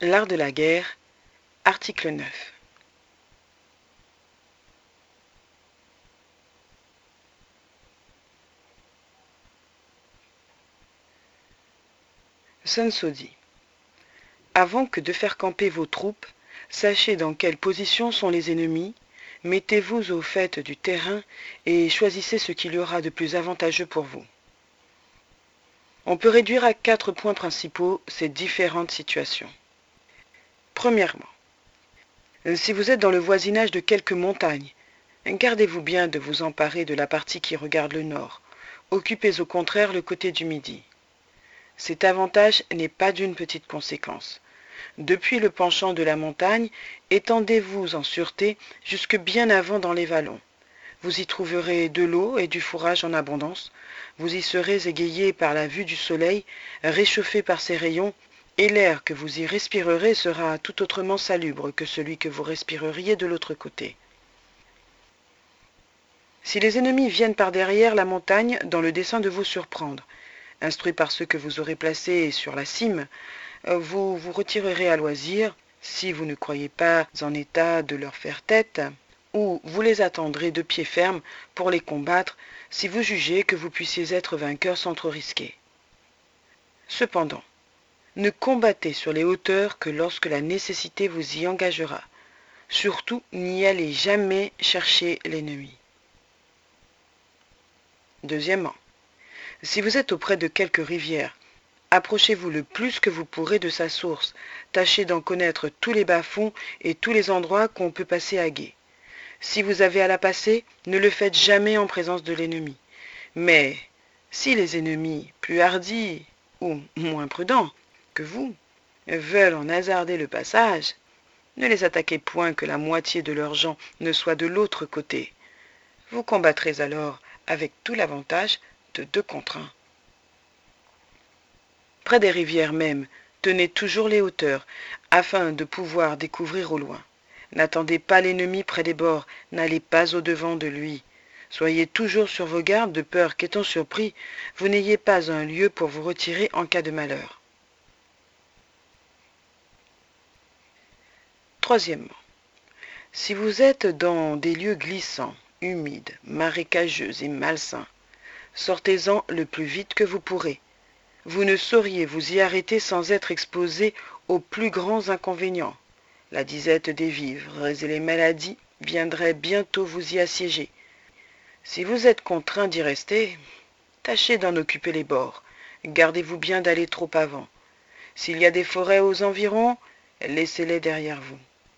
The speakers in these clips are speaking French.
L'art de la guerre, article 9. Sun Tzu dit : avant que de faire camper vos troupes, sachez dans quelle position sont les ennemis, mettez-vous au fait du terrain et choisissez ce qu'il y aura de plus avantageux pour vous. On peut réduire à 4 points principaux ces différentes situations. Premièrement, si vous êtes dans le voisinage de quelques montagnes, gardez-vous bien de vous emparer de la partie qui regarde le nord. Occupez au contraire le côté du midi. Cet avantage n'est pas d'une petite conséquence. Depuis le penchant de la montagne, étendez-vous en sûreté jusque bien avant dans les vallons. Vous y trouverez de l'eau et du fourrage en abondance. Vous y serez égayé par la vue du soleil, réchauffé par ses rayons, et l'air que vous y respirerez sera tout autrement salubre que celui que vous respireriez de l'autre côté. Si les ennemis viennent par derrière la montagne dans le dessein de vous surprendre, instruits par ceux que vous aurez placés sur la cime, vous vous retirerez à loisir, si vous ne croyez pas en état de leur faire tête, ou vous les attendrez de pied ferme pour les combattre, si vous jugez que vous puissiez être vainqueur sans trop risquer. Cependant, ne combattez sur les hauteurs que lorsque la nécessité vous y engagera. Surtout, n'y allez jamais chercher l'ennemi. Deuxièmement, si vous êtes auprès de quelque rivière, approchez-vous le plus que vous pourrez de sa source. Tâchez d'en connaître tous les bas-fonds et tous les endroits qu'on peut passer à gué. Si vous avez à la passer, ne le faites jamais en présence de l'ennemi. Mais si les ennemis, plus hardis ou moins prudents que vous, veulent en hasarder le passage, ne les attaquez point que la moitié de leurs gens ne soit de l'autre côté. Vous combattrez alors avec tout l'avantage de 2 contre 1. Près des rivières même, tenez toujours les hauteurs, afin de pouvoir découvrir au loin. N'attendez pas l'ennemi près des bords, n'allez pas au-devant de lui. Soyez toujours sur vos gardes de peur qu'étant surpris, vous n'ayez pas un lieu pour vous retirer en cas de malheur. Troisièmement, si vous êtes dans des lieux glissants, humides, marécageux et malsains, sortez-en le plus vite que vous pourrez. Vous ne sauriez vous y arrêter sans être exposé aux plus grands inconvénients. La disette des vivres et les maladies viendraient bientôt vous y assiéger. Si vous êtes contraint d'y rester, tâchez d'en occuper les bords. Gardez-vous bien d'aller trop avant. S'il y a des forêts aux environs, laissez-les derrière vous.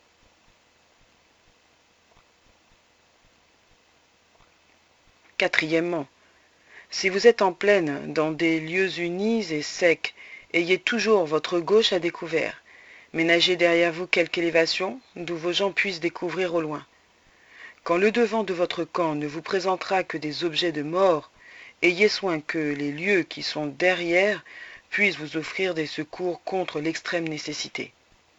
Quatrièmement, si vous êtes en plaine, dans des lieux unis et secs, ayez toujours votre gauche à découvert. Ménagez derrière vous quelque élévation, d'où vos gens puissent découvrir au loin. Quand le devant de votre camp ne vous présentera que des objets de mort, ayez soin que les lieux qui sont derrière puissent vous offrir des secours contre l'extrême nécessité.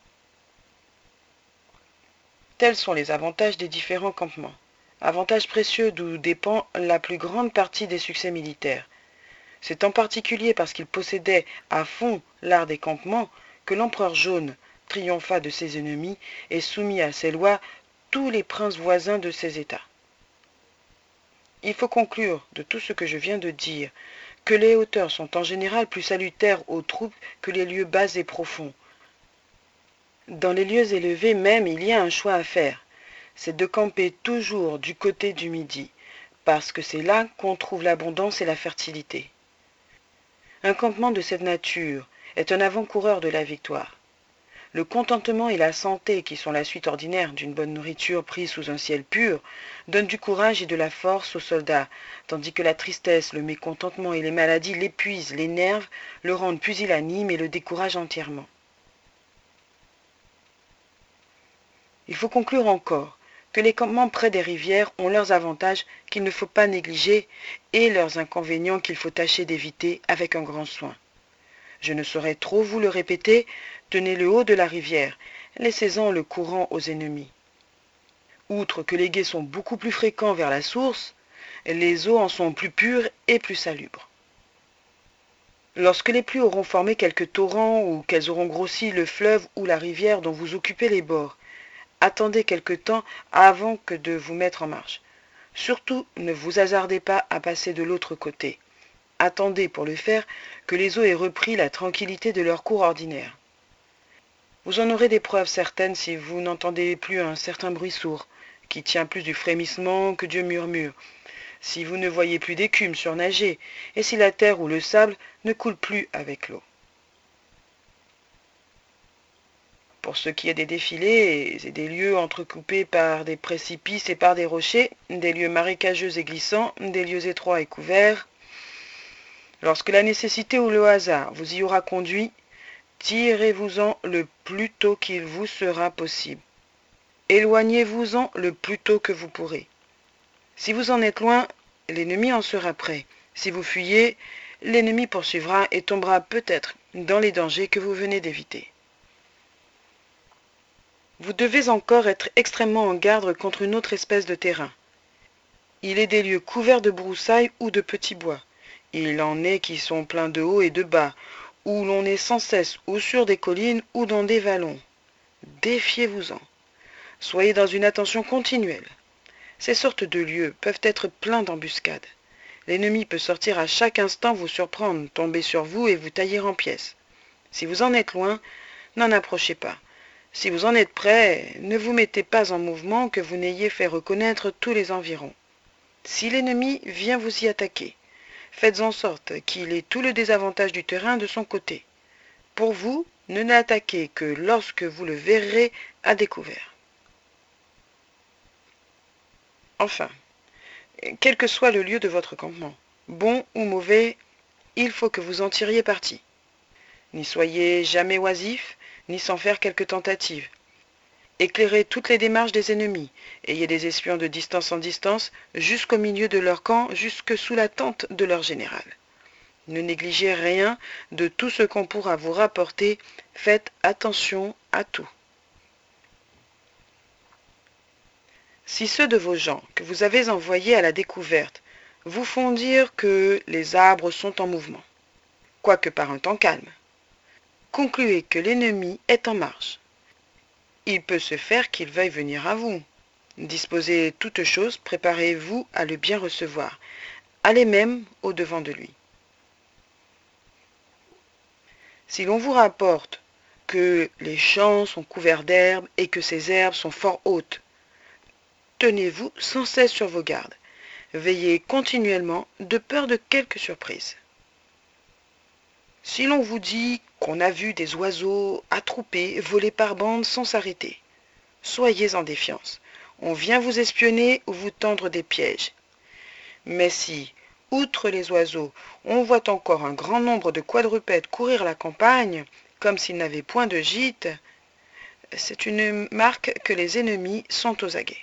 Tels sont les avantages des différents campements. Avantages précieux d'où dépend la plus grande partie des succès militaires. C'est en particulier parce qu'il possédait à fond l'art des campements que l'empereur jaune triompha de ses ennemis et soumit à ses lois tous les princes voisins de ses États. Il faut conclure de tout ce que je viens de dire que les hauteurs sont en général plus salutaires aux troupes que les lieux bas et profonds. Dans les lieux élevés même, il y a un choix à faire. C'est de camper toujours du côté du midi, parce que c'est là qu'on trouve l'abondance et la fertilité. Un campement de cette nature est un avant-coureur de la victoire. Le contentement et la santé, qui sont la suite ordinaire d'une bonne nourriture prise sous un ciel pur, donnent du courage et de la force aux soldats, tandis que la tristesse, le mécontentement et les maladies l'épuisent, l'énervent, le rendent pusillanime et le découragent entièrement. Il faut conclure encore que les campements près des rivières ont leurs avantages qu'il ne faut pas négliger et leurs inconvénients qu'il faut tâcher d'éviter avec un grand soin. Je ne saurais trop vous le répéter, tenez le haut de la rivière, laissez-en le courant aux ennemis. Outre que les gués sont beaucoup plus fréquents vers la source, les eaux en sont plus pures et plus salubres. Lorsque les pluies auront formé quelques torrents ou qu'elles auront grossi le fleuve ou la rivière dont vous occupez les bords, attendez quelque temps avant que de vous mettre en marche. Surtout, ne vous hasardez pas à passer de l'autre côté. Attendez pour le faire que les eaux aient repris la tranquillité de leur cours ordinaire. Vous en aurez des preuves certaines si vous n'entendez plus un certain bruit sourd, qui tient plus du frémissement que du murmure, si vous ne voyez plus d'écume surnager, et si la terre ou le sable ne coule plus avec l'eau. Pour ce qui est des défilés et des lieux entrecoupés par des précipices et par des rochers, des lieux marécageux et glissants, des lieux étroits et couverts, lorsque la nécessité ou le hasard vous y aura conduit, tirez-vous-en le plus tôt qu'il vous sera possible. Éloignez-vous-en le plus tôt que vous pourrez. Si vous en êtes loin, l'ennemi en sera prêt. Si vous fuyez, l'ennemi poursuivra et tombera peut-être dans les dangers que vous venez d'éviter. Vous devez encore être extrêmement en garde contre une autre espèce de terrain. Il est des lieux couverts de broussailles ou de petits bois. Il en est qui sont pleins de hauts et de bas, où l'on est sans cesse ou sur des collines ou dans des vallons. Défiez-vous-en. Soyez dans une attention continuelle. Ces sortes de lieux peuvent être pleins d'embuscades. L'ennemi peut sortir à chaque instant vous surprendre, tomber sur vous et vous tailler en pièces. Si vous en êtes loin, n'en approchez pas. Si vous en êtes près, ne vous mettez pas en mouvement que vous n'ayez fait reconnaître tous les environs. Si l'ennemi vient vous y attaquer, faites en sorte qu'il ait tout le désavantage du terrain de son côté. Pour vous, ne l'attaquez que lorsque vous le verrez à découvert. Enfin, quel que soit le lieu de votre campement, bon ou mauvais, il faut que vous en tiriez parti. N'y soyez jamais oisif, ni sans faire quelque tentative. Éclairez toutes les démarches des ennemis, ayez des espions de distance en distance, jusqu'au milieu de leur camp, jusque sous la tente de leur général. Ne négligez rien de tout ce qu'on pourra vous rapporter, faites attention à tout. Si ceux de vos gens que vous avez envoyés à la découverte vous font dire que les arbres sont en mouvement, quoique par un temps calme, concluez que l'ennemi est en marche. Il peut se faire qu'il veuille venir à vous. Disposez toutes choses, préparez-vous à le bien recevoir. Allez même au-devant de lui. Si l'on vous rapporte que les champs sont couverts d'herbes et que ces herbes sont fort hautes, tenez-vous sans cesse sur vos gardes. Veillez continuellement de peur de quelque surprise. Si l'on vous dit qu'on a vu des oiseaux attroupés voler par bandes sans s'arrêter, soyez en défiance. On vient vous espionner ou vous tendre des pièges. Mais si, outre les oiseaux, on voit encore un grand nombre de quadrupèdes courir la campagne, comme s'ils n'avaient point de gîte, c'est une marque que les ennemis sont aux aguets.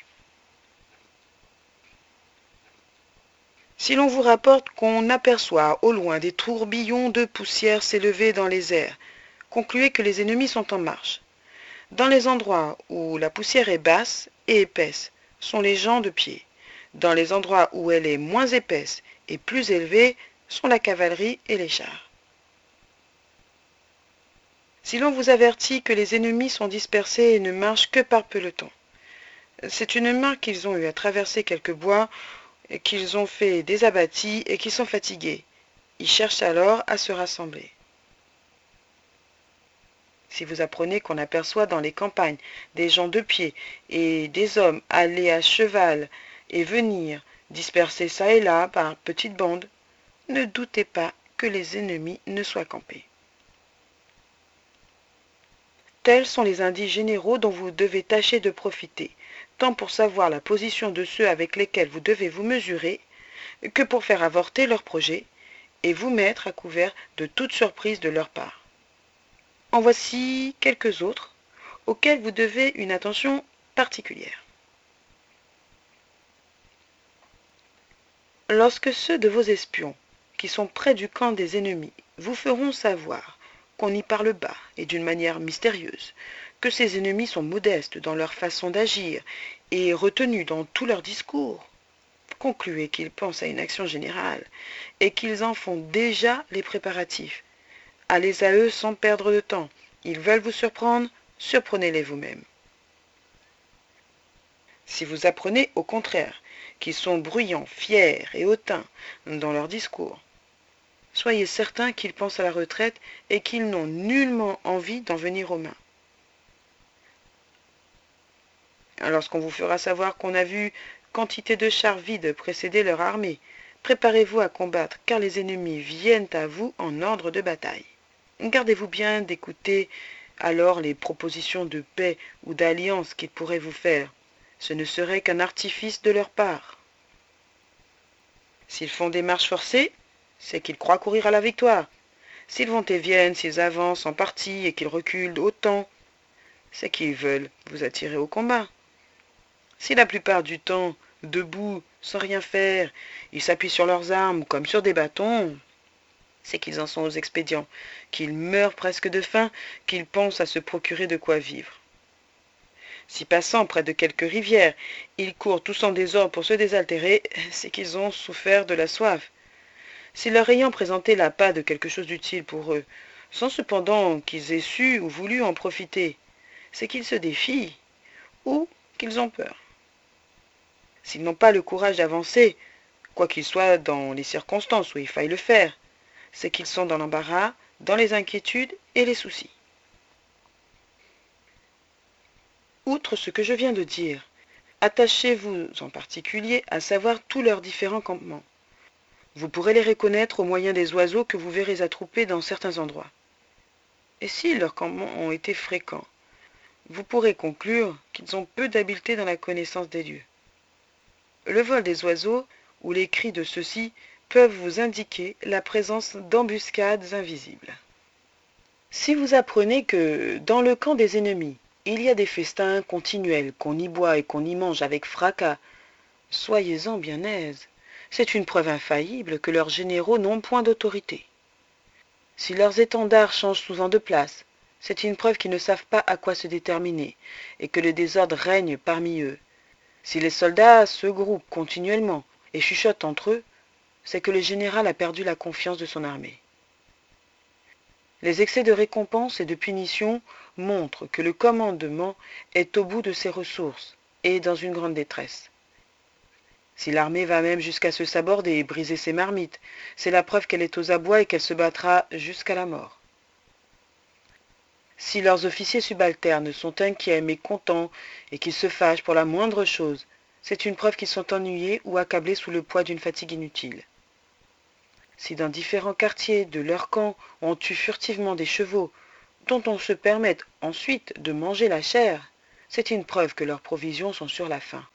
Si l'on vous rapporte qu'on aperçoit au loin des tourbillons de poussière s'élever dans les airs, concluez que les ennemis sont en marche. Dans les endroits où la poussière est basse et épaisse, sont les gens de pied. Dans les endroits où elle est moins épaisse et plus élevée, sont la cavalerie et les chars. Si l'on vous avertit que les ennemis sont dispersés et ne marchent que par peloton, c'est une marque qu'ils ont eu à traverser quelques bois, qu'ils ont fait des abattis et qu'ils sont fatigués. Ils cherchent alors à se rassembler. Si vous apprenez qu'on aperçoit dans les campagnes des gens de pied et des hommes aller à cheval et venir, dispersés çà et là par petites bandes, ne doutez pas que les ennemis ne soient campés. Tels sont les indices généraux dont vous devez tâcher de profiter, tant pour savoir la position de ceux avec lesquels vous devez vous mesurer, que pour faire avorter leurs projets et vous mettre à couvert de toute surprise de leur part. En voici quelques autres auxquels vous devez une attention particulière. Lorsque ceux de vos espions qui sont près du camp des ennemis vous feront savoir qu'on y parle bas et d'une manière mystérieuse, que ces ennemis sont modestes dans leur façon d'agir et retenus dans tous leurs discours, concluez qu'ils pensent à une action générale et qu'ils en font déjà les préparatifs, Allez à eux sans perdre de temps. Ils veulent vous surprendre, surprenez-les vous-même. Si vous apprenez au contraire qu'ils sont bruyants, fiers et hautains dans leur discours, soyez certain qu'ils pensent à la retraite et qu'ils n'ont nullement envie d'en venir aux mains. Lorsqu'on vous fera savoir qu'on a vu quantité de chars vides précéder leur armée, préparez-vous à combattre, car les ennemis viennent à vous en ordre de bataille. Gardez-vous bien d'écouter alors les propositions de paix ou d'alliance qu'ils pourraient vous faire. Ce ne serait qu'un artifice de leur part. S'ils font des marches forcées, c'est qu'ils croient courir à la victoire. S'ils vont et viennent, s'ils avancent en partie et qu'ils reculent autant, c'est qu'ils veulent vous attirer au combat. Si la plupart du temps, debout, sans rien faire, ils s'appuient sur leurs armes comme sur des bâtons, c'est qu'ils en sont aux expédients, qu'ils meurent presque de faim, qu'ils pensent à se procurer de quoi vivre. Si passant près de quelques rivières, ils courent tous en désordre pour se désaltérer, c'est qu'ils ont souffert de la soif. Si leur ayant présenté l'appât de quelque chose d'utile pour eux, sans cependant qu'ils aient su ou voulu en profiter, c'est qu'ils se défient ou qu'ils ont peur. S'ils n'ont pas le courage d'avancer, quoi qu'ils soient dans les circonstances où il faille le faire, c'est qu'ils sont dans l'embarras, dans les inquiétudes et les soucis. Outre ce que je viens de dire, attachez-vous en particulier à savoir tous leurs différents campements. Vous pourrez les reconnaître au moyen des oiseaux que vous verrez attroupés dans certains endroits. Et si leurs campements ont été fréquents, vous pourrez conclure qu'ils ont peu d'habileté dans la connaissance des lieux. Le vol des oiseaux ou les cris de ceux-ci peuvent vous indiquer la présence d'embuscades invisibles. Si vous apprenez que, dans le camp des ennemis, il y a des festins continuels, qu'on y boit et qu'on y mange avec fracas, soyez-en bien aise. C'est une preuve infaillible que leurs généraux n'ont point d'autorité. Si leurs étendards changent souvent de place, c'est une preuve qu'ils ne savent pas à quoi se déterminer, et que le désordre règne parmi eux. Si les soldats se groupent continuellement et chuchotent entre eux, c'est que le général a perdu la confiance de son armée. Les excès de récompense et de punition montrent que le commandement est au bout de ses ressources et dans une grande détresse. Si l'armée va même jusqu'à se saborder et briser ses marmites, c'est la preuve qu'elle est aux abois et qu'elle se battra jusqu'à la mort. Si leurs officiers subalternes sont inquiets, mécontents, et qu'ils se fâchent pour la moindre chose, c'est une preuve qu'ils sont ennuyés ou accablés sous le poids d'une fatigue inutile. Si dans différents quartiers de leur camp on tue furtivement des chevaux, dont on se permette ensuite de manger la chair, c'est une preuve que leurs provisions sont sur la faim.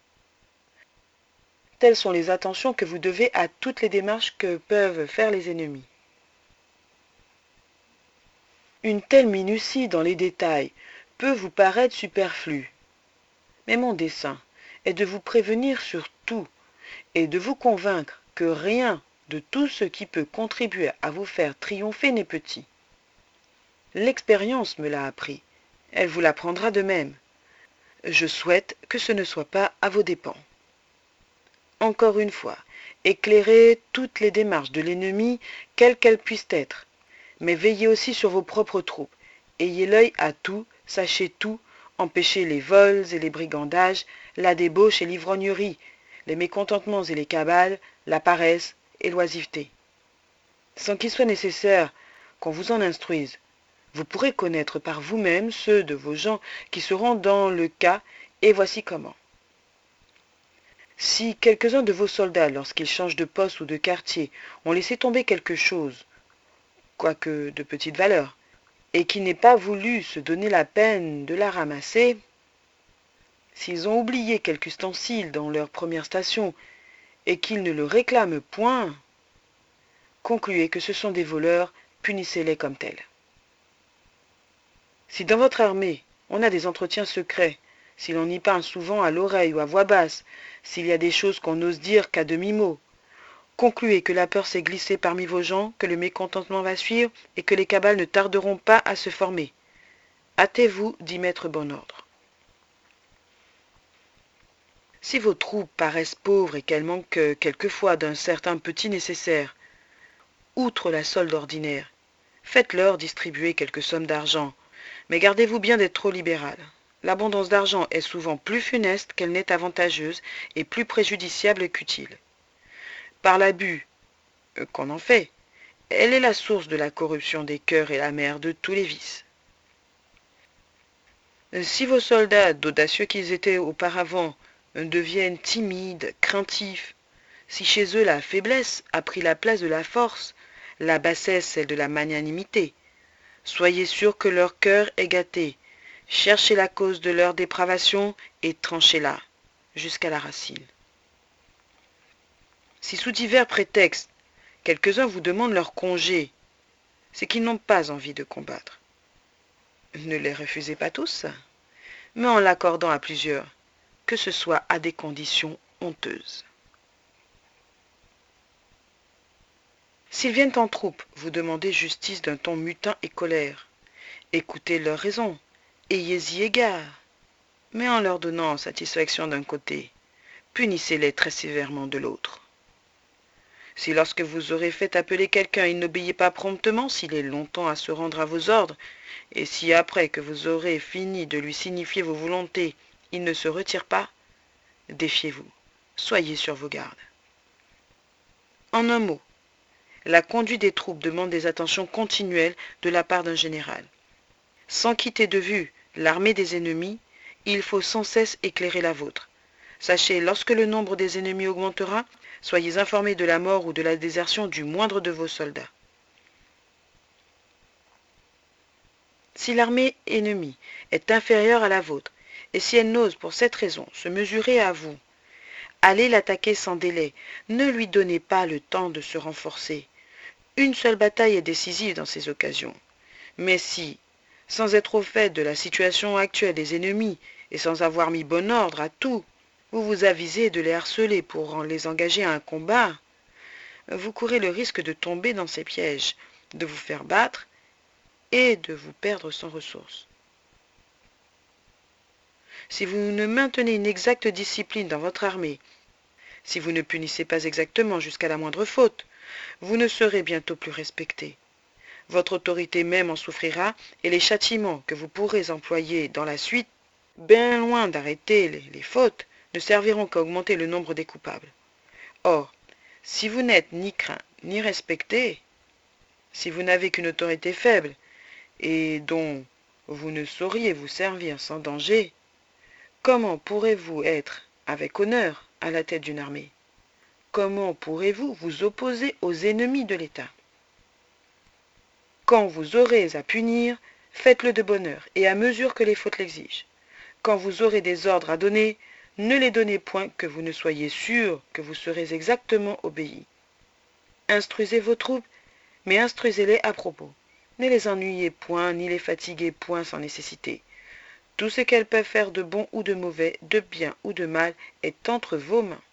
Telles sont les attentions que vous devez à toutes les démarches que peuvent faire les ennemis. Une telle minutie dans les détails peut vous paraître superflue, mais mon dessein est de vous prévenir sur tout et de vous convaincre que rien de tout ce qui peut contribuer à vous faire triompher n'est petit. L'expérience me l'a appris, elle vous l'apprendra de même. Je souhaite que ce ne soit pas à vos dépens. Encore une fois, éclairez toutes les démarches de l'ennemi, quelles qu'elles puissent être, mais veillez aussi sur vos propres troupes. Ayez l'œil à tout, sachez tout, empêchez les vols et les brigandages, la débauche et l'ivrognerie, les mécontentements et les cabales, la paresse et l'oisiveté. Sans qu'il soit nécessaire qu'on vous en instruise, vous pourrez connaître par vous-même ceux de vos gens qui seront dans le cas, et voici comment. Si quelques-uns de vos soldats, lorsqu'ils changent de poste ou de quartier, ont laissé tomber quelque chose, quoique de petite valeur, et qui n'aient pas voulu se donner la peine de la ramasser, s'ils ont oublié quelque ustensile dans leur première station, et qu'ils ne le réclament point, concluez que ce sont des voleurs, punissez-les comme tels. Si dans votre armée, on a des entretiens secrets, si l'on y parle souvent à l'oreille ou à voix basse, s'il y a des choses qu'on n'ose dire qu'à demi-mot, concluez que la peur s'est glissée parmi vos gens, que le mécontentement va suivre et que les cabales ne tarderont pas à se former. Hâtez-vous d'y mettre bon ordre. Si vos troupes paraissent pauvres et qu'elles manquent quelquefois d'un certain petit nécessaire, outre la solde ordinaire, Faites-leur distribuer quelques sommes d'argent, mais gardez-vous bien d'être trop libéral. L'abondance d'argent est souvent plus funeste qu'elle n'est avantageuse et plus préjudiciable qu'utile. Par l'abus qu'on en fait, elle est la source de la corruption des cœurs et la mère de tous les vices. Si vos soldats, d'audacieux qu'ils étaient auparavant, deviennent timides, craintifs, si chez eux la faiblesse a pris la place de la force, la bassesse celle de la magnanimité, soyez sûrs que leur cœur est gâté. Cherchez la cause de leur dépravation et tranchez-la jusqu'à la racine. Si sous divers prétextes, quelques-uns vous demandent leur congé, c'est qu'ils n'ont pas envie de combattre. Ne les refusez pas tous, mais en l'accordant à plusieurs, que ce soit à des conditions honteuses. S'ils viennent en troupe, vous demandez justice d'un ton mutin et colère. Écoutez leurs raisons, ayez-y égard, mais en leur donnant satisfaction d'un côté, punissez-les très sévèrement de l'autre. Si lorsque vous aurez fait appeler quelqu'un, il n'obéit pas promptement, s'il est longtemps à se rendre à vos ordres, et si après que vous aurez fini de lui signifier vos volontés, il ne se retire pas, défiez-vous, soyez sur vos gardes. En un mot, la conduite des troupes demande des attentions continuelles de la part d'un général. Sans quitter de vue l'armée des ennemis, il faut sans cesse éclairer la vôtre. Sachez, lorsque le nombre des ennemis augmentera, soyez informés de la mort ou de la désertion du moindre de vos soldats. Si l'armée ennemie est inférieure à la vôtre, et si elle n'ose pour cette raison se mesurer à vous, allez l'attaquer sans délai, ne lui donnez pas le temps de se renforcer. Une seule bataille est décisive dans ces occasions. Mais si, sans être au fait de la situation actuelle des ennemis, et sans avoir mis bon ordre à tout, vous vous avisez de les harceler pour les engager à un combat, vous courez le risque de tomber dans ces pièges, de vous faire battre et de vous perdre sans ressources. Si vous ne maintenez une exacte discipline dans votre armée, si vous ne punissez pas exactement jusqu'à la moindre faute, vous ne serez bientôt plus respecté. Votre autorité même en souffrira et les châtiments que vous pourrez employer dans la suite, bien loin d'arrêter les fautes, ne serviront qu'à augmenter le nombre des coupables. Or, si vous n'êtes ni craint ni respecté, si vous n'avez qu'une autorité faible et dont vous ne sauriez vous servir sans danger, comment pourrez-vous être avec honneur à la tête d'une armée? Comment pourrez-vous vous opposer aux ennemis de l'État? Quand vous aurez à punir, faites-le de bonne heure et à mesure que les fautes l'exigent. Quand vous aurez des ordres à donner, ne les donnez point que vous ne soyez sûr que vous serez exactement obéi. Instruisez vos troupes, mais instruisez-les à propos. Ne les ennuyez point, ni les fatiguez point sans nécessité. Tout ce qu'elles peuvent faire de bon ou de mauvais, de bien ou de mal, est entre vos mains.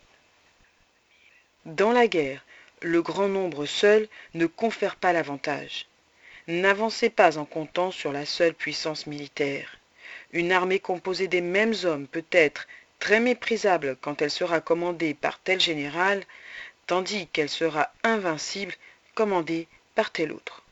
Dans la guerre, le grand nombre seul ne confère pas l'avantage. N'avancez pas en comptant sur la seule puissance militaire. Une armée composée des mêmes hommes peut être très méprisable quand elle sera commandée par tel général, tandis qu'elle sera invincible commandée par tel autre.